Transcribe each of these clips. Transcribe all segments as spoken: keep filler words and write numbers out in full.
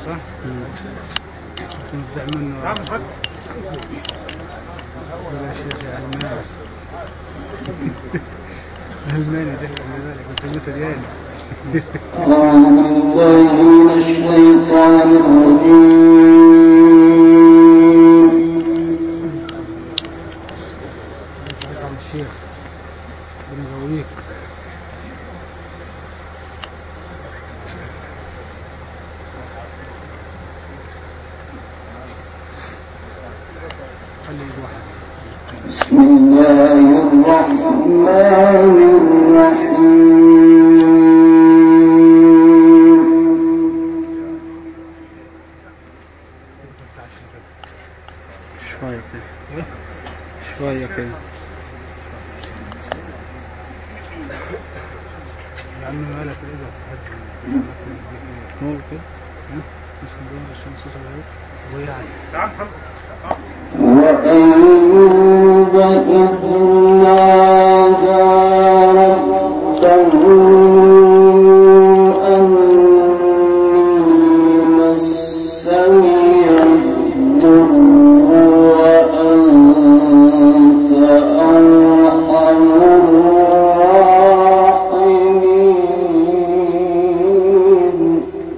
صح؟ نبدأ منه ولا شيء علمان علماني ده كذلك وسميته دياني. أعوذ بالله من الشيطان الرجيم. الشيخ بنغويك بسم الله الرحمن الرحيم. شوية كده شوية كده يا عم مالك ايه هو كده اسم دون عشان صوت الغيب ويعني تعال وأيوب إذ نادى ربه أني مسني الضر وأنت أرحم الراحمين.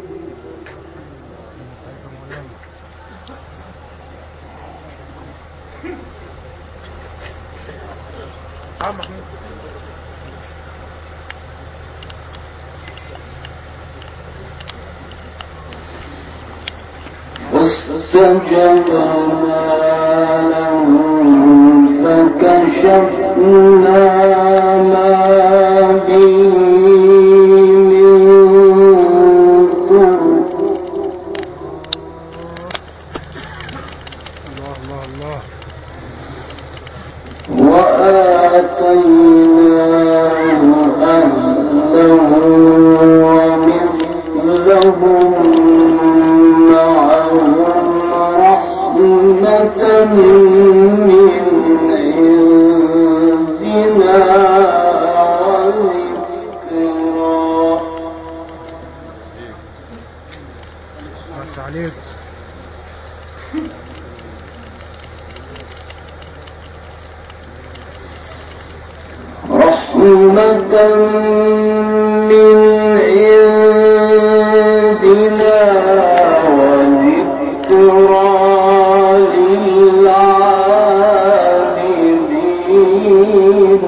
فاستجبنا له فكشفنا ما به من ضر وآتيناه أهله ومثلهم معهم رحمة من عندنا عليك رحمة من عندنا وذكرى للعابدين.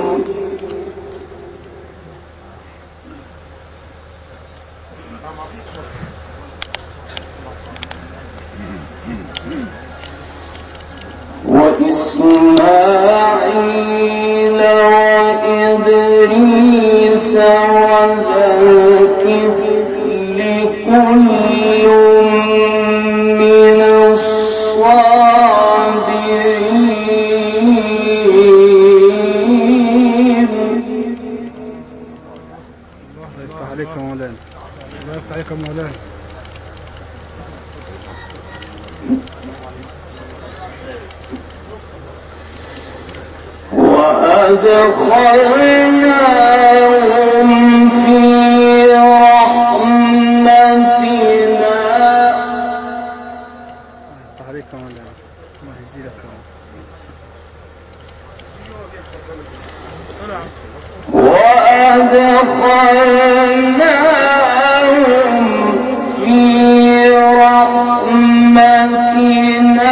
وإسماعيل وإدريس وذا الكفل كل من الصابرين. الله يفتح عليك يا مولانا الله يفتح عليك يا مولانا. وأدخلناهم في رحمتنا. عليك يا مولانا الله يزيدك. وأدخلناهم في رحمتنا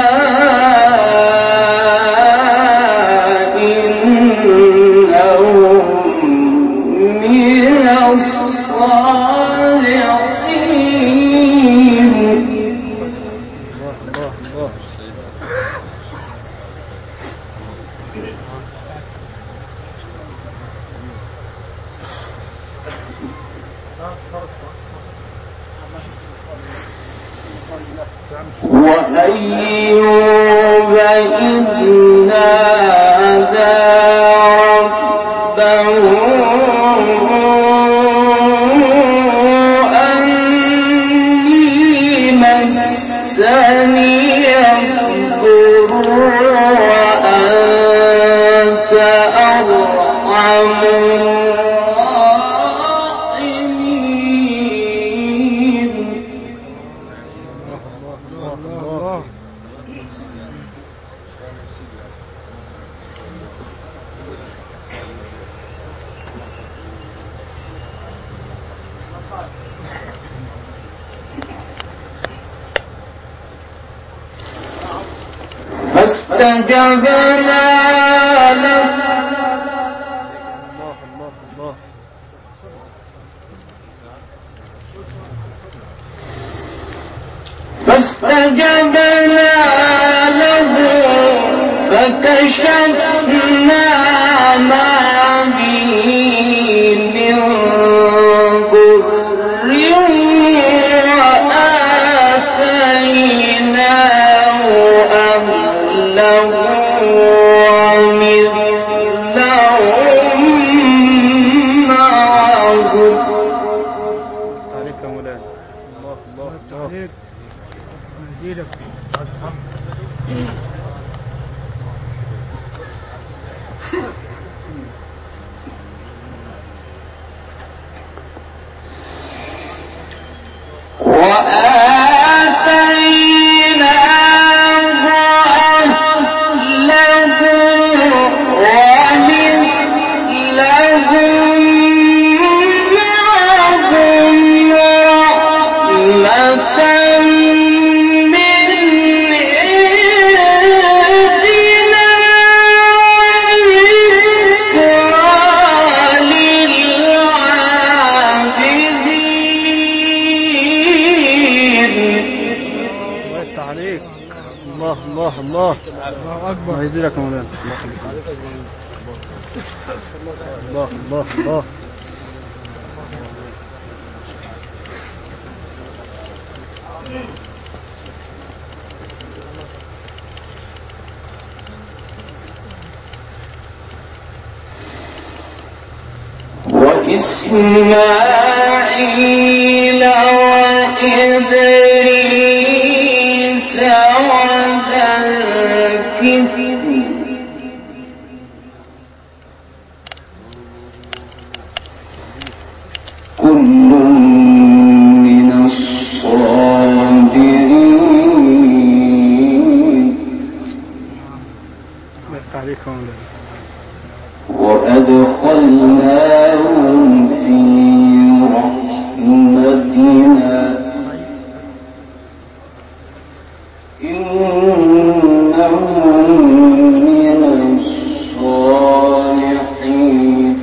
وأيوب إذ نادى ربه أني مسني الضر وأنت أرحم الراحمين. فاستجبنا له الله الله الله فاستجبنا له فكشفنا ما به من ضر وآتيناه أهله ومثلهم معهم. عليك يا مولانا. الله الله الله نزيدك. الله الله يزيدك يا مولانا. الله الله الله وإسماعيل وإدريس وذا الكفل كل من الصابرين. وأدخلناهم في رحمتنا إنهم من الصالحين.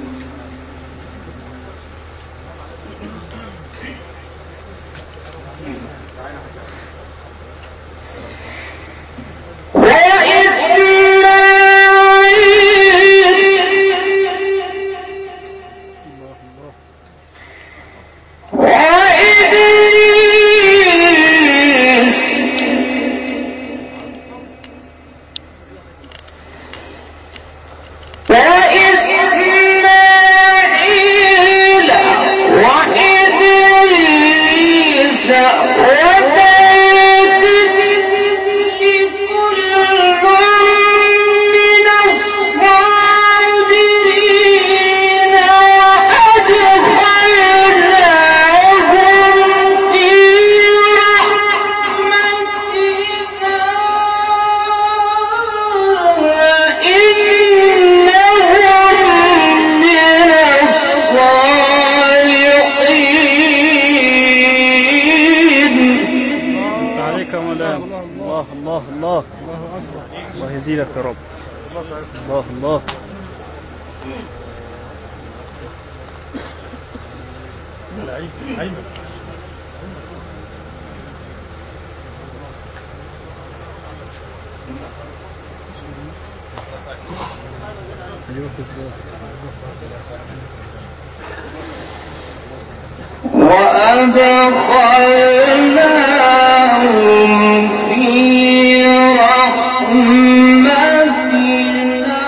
وأدخلناهم في رحمتنا.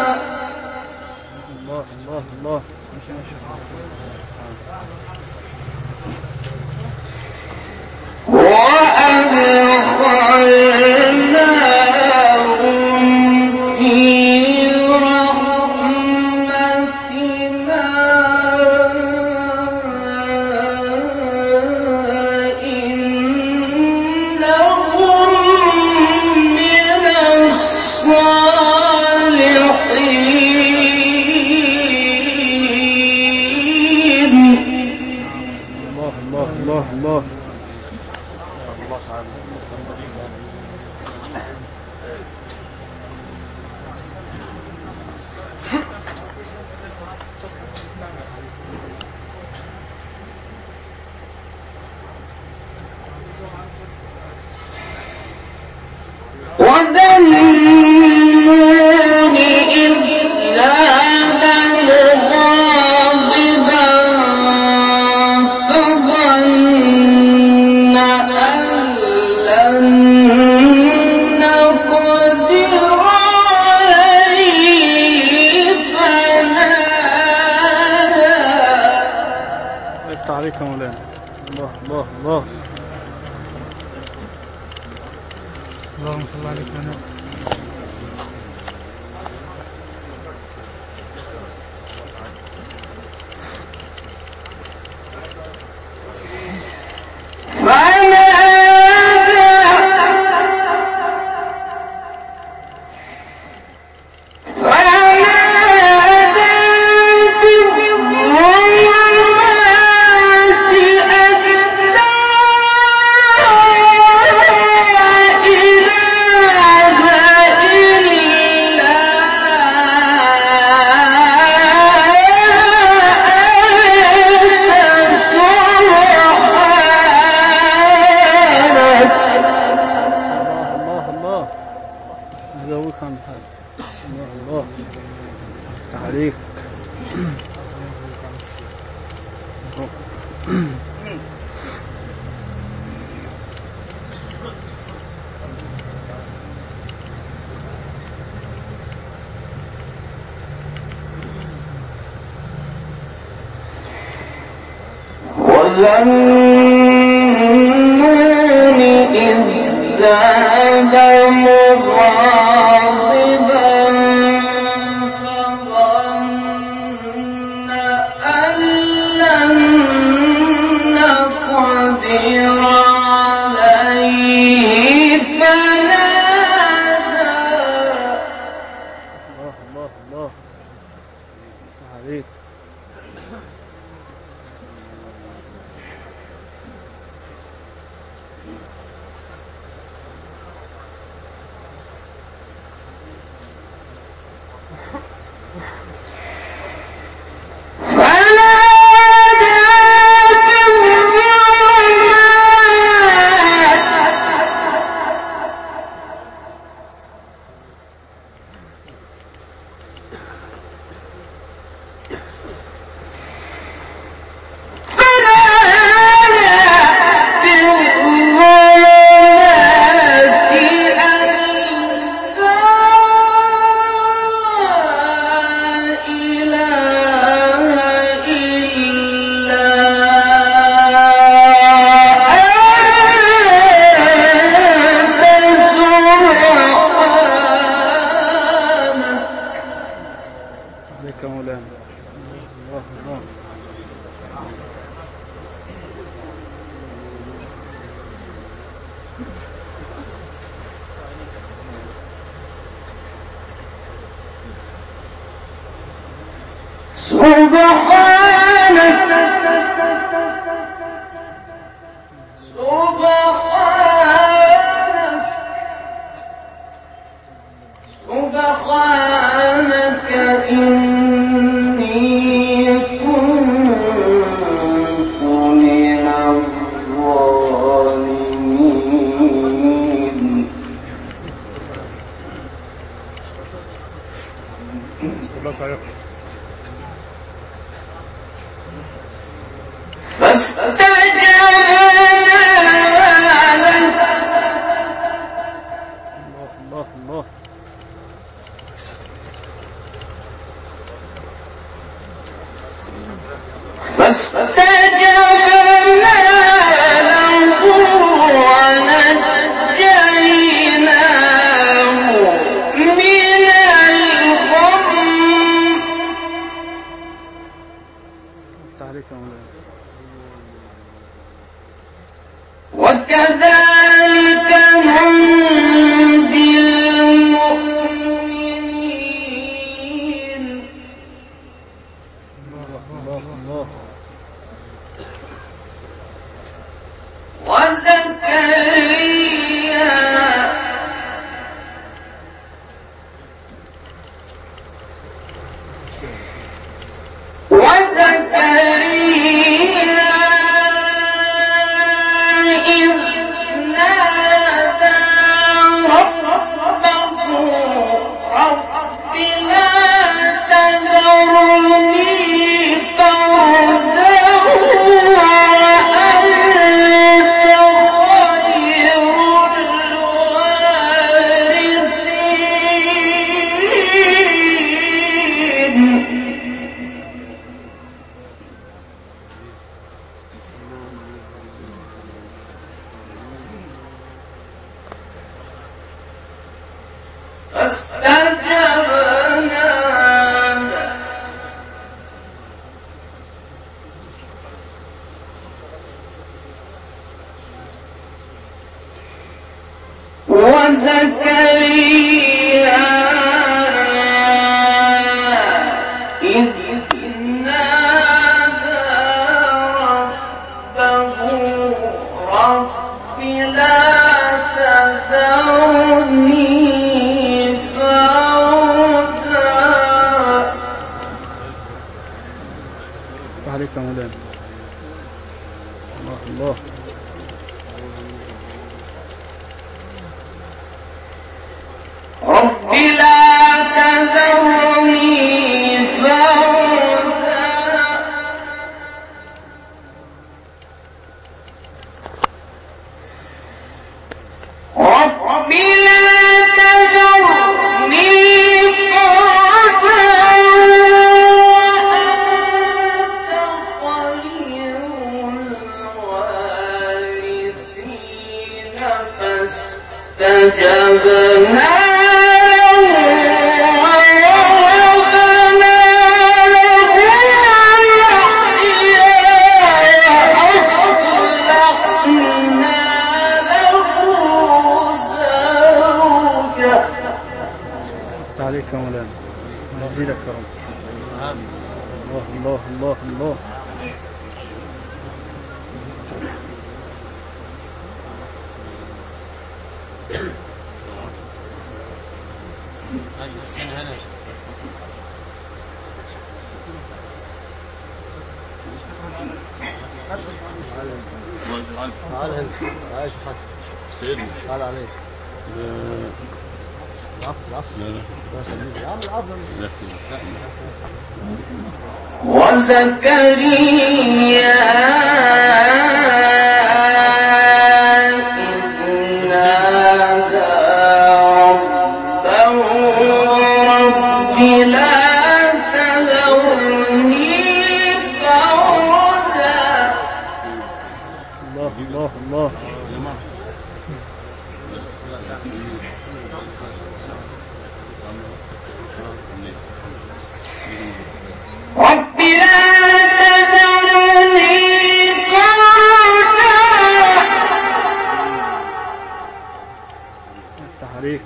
الله الله الله وأدخلناهم في رحمتنا إنهم من الصالحين. الله الله الله الله افتح عليك يا مولانا. الله الله الله. اللهم صل عليك يا نبي. وذنون إذ ذهب مغاضبا فظن أن لن نقدر عليه فنادى. الله الله الله عليك. وكذلك ننجي المؤمنين. وزكريا وزكريا إذ نادى ربه رب لا تذرني فردا فاستجبنا وزكريا إذ نادى ربه رب لا تذرني فردا. عليك يا مولانا. الله الله. رب لا تذرني فردا رب لا تذرني فردا وأنت خير الوارثين فاستجبنا عليك يا مولانا. نزيلك يا رب. الله الله الله الله. تعال هنا عايش حسن سيدنا تعال عليك وزكريا إذ نادى ربه رب لا تذرني فردا. الله الله الله. رب لا تذرني فردا. افتح عليك.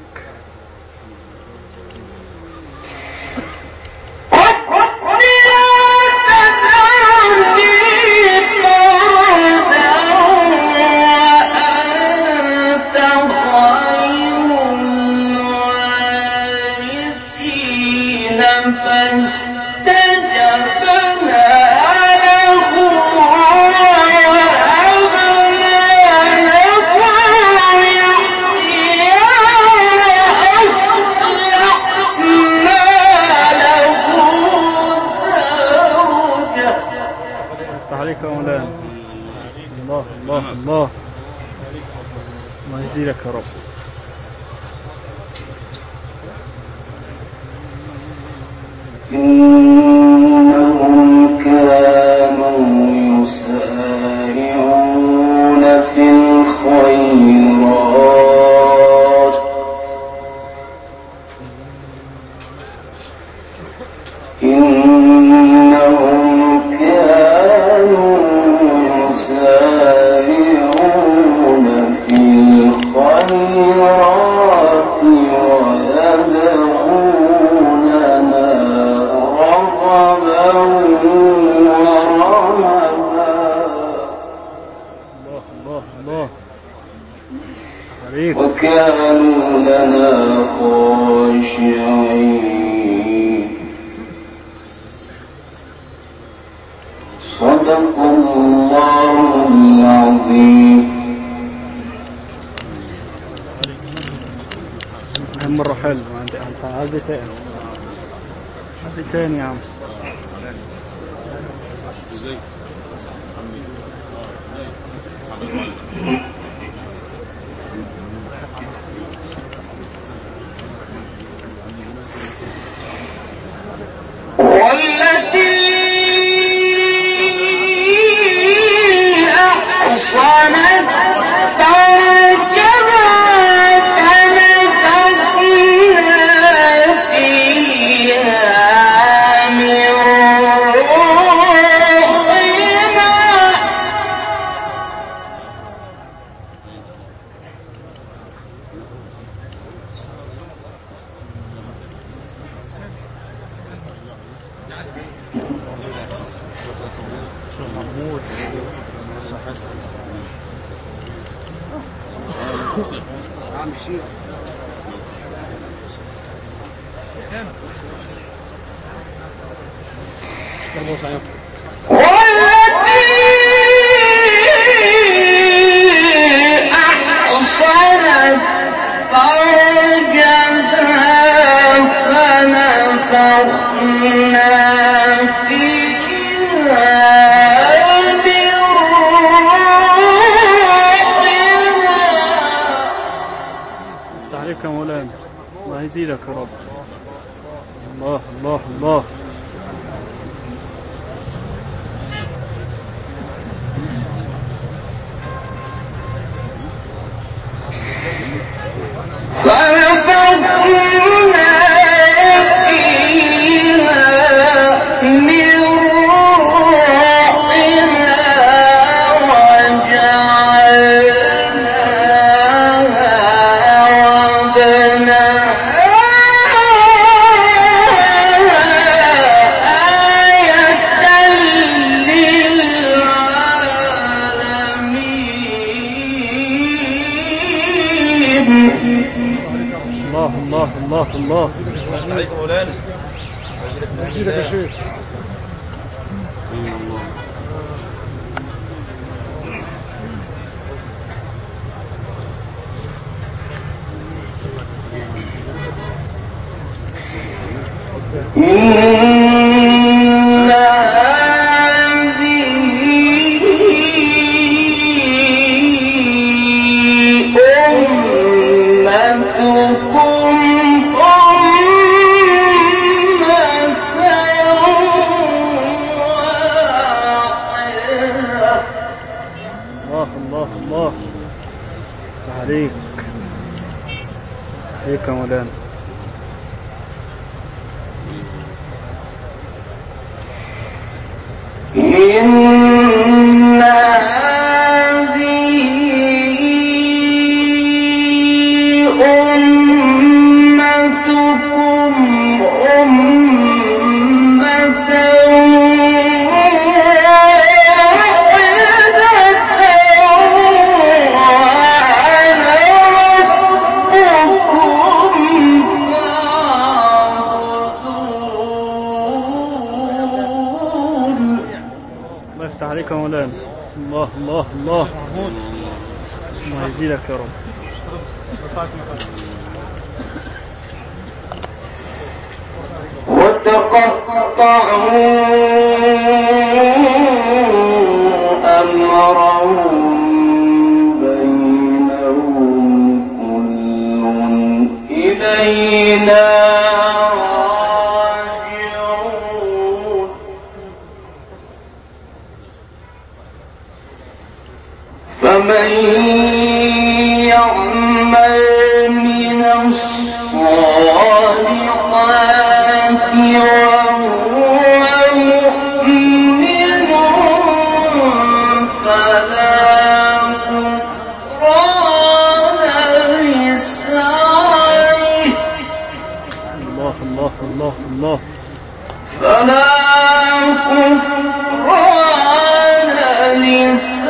عليك يا مولانا. الله الله الله. الله يزيدك يا رب. إنهم كانوا يسارعون في الخيرات إنهم كانوا يسارعون في الخيرات ويدعوننا رغبا ورهبا. الله الله الله. عليك. وكانوا لنا خاشعين. صدق الله العظيم. مرة حلو. عايز تاني عايز تاني يا عم. والتي أحصنت فرجها فنفخنا محمود عم الشيخ أحصنت فرجها فنفخنا فيها من روحنا. عليك يا مولانا، الله يزيدك يا رب. الله الله الله. فنفخنا فيها من روحنا وجعلناها وابنها الله الله الله الله. عليك مولانا. يزيدك يا شيخ. إن هذه أمتكم الله الله عليك عليك يا مولانا. إن هذه أمتكم أمة عليك يا مولانا. الله الله الله. الله يزيدك يا رب. وتقطعوا أمرهم بينهم كل إلينا راجعون. فمن يعمل من الصالحات وهو مؤمن فلا كفران لسعيه الله الله الله الله. فلا كفران لسعيه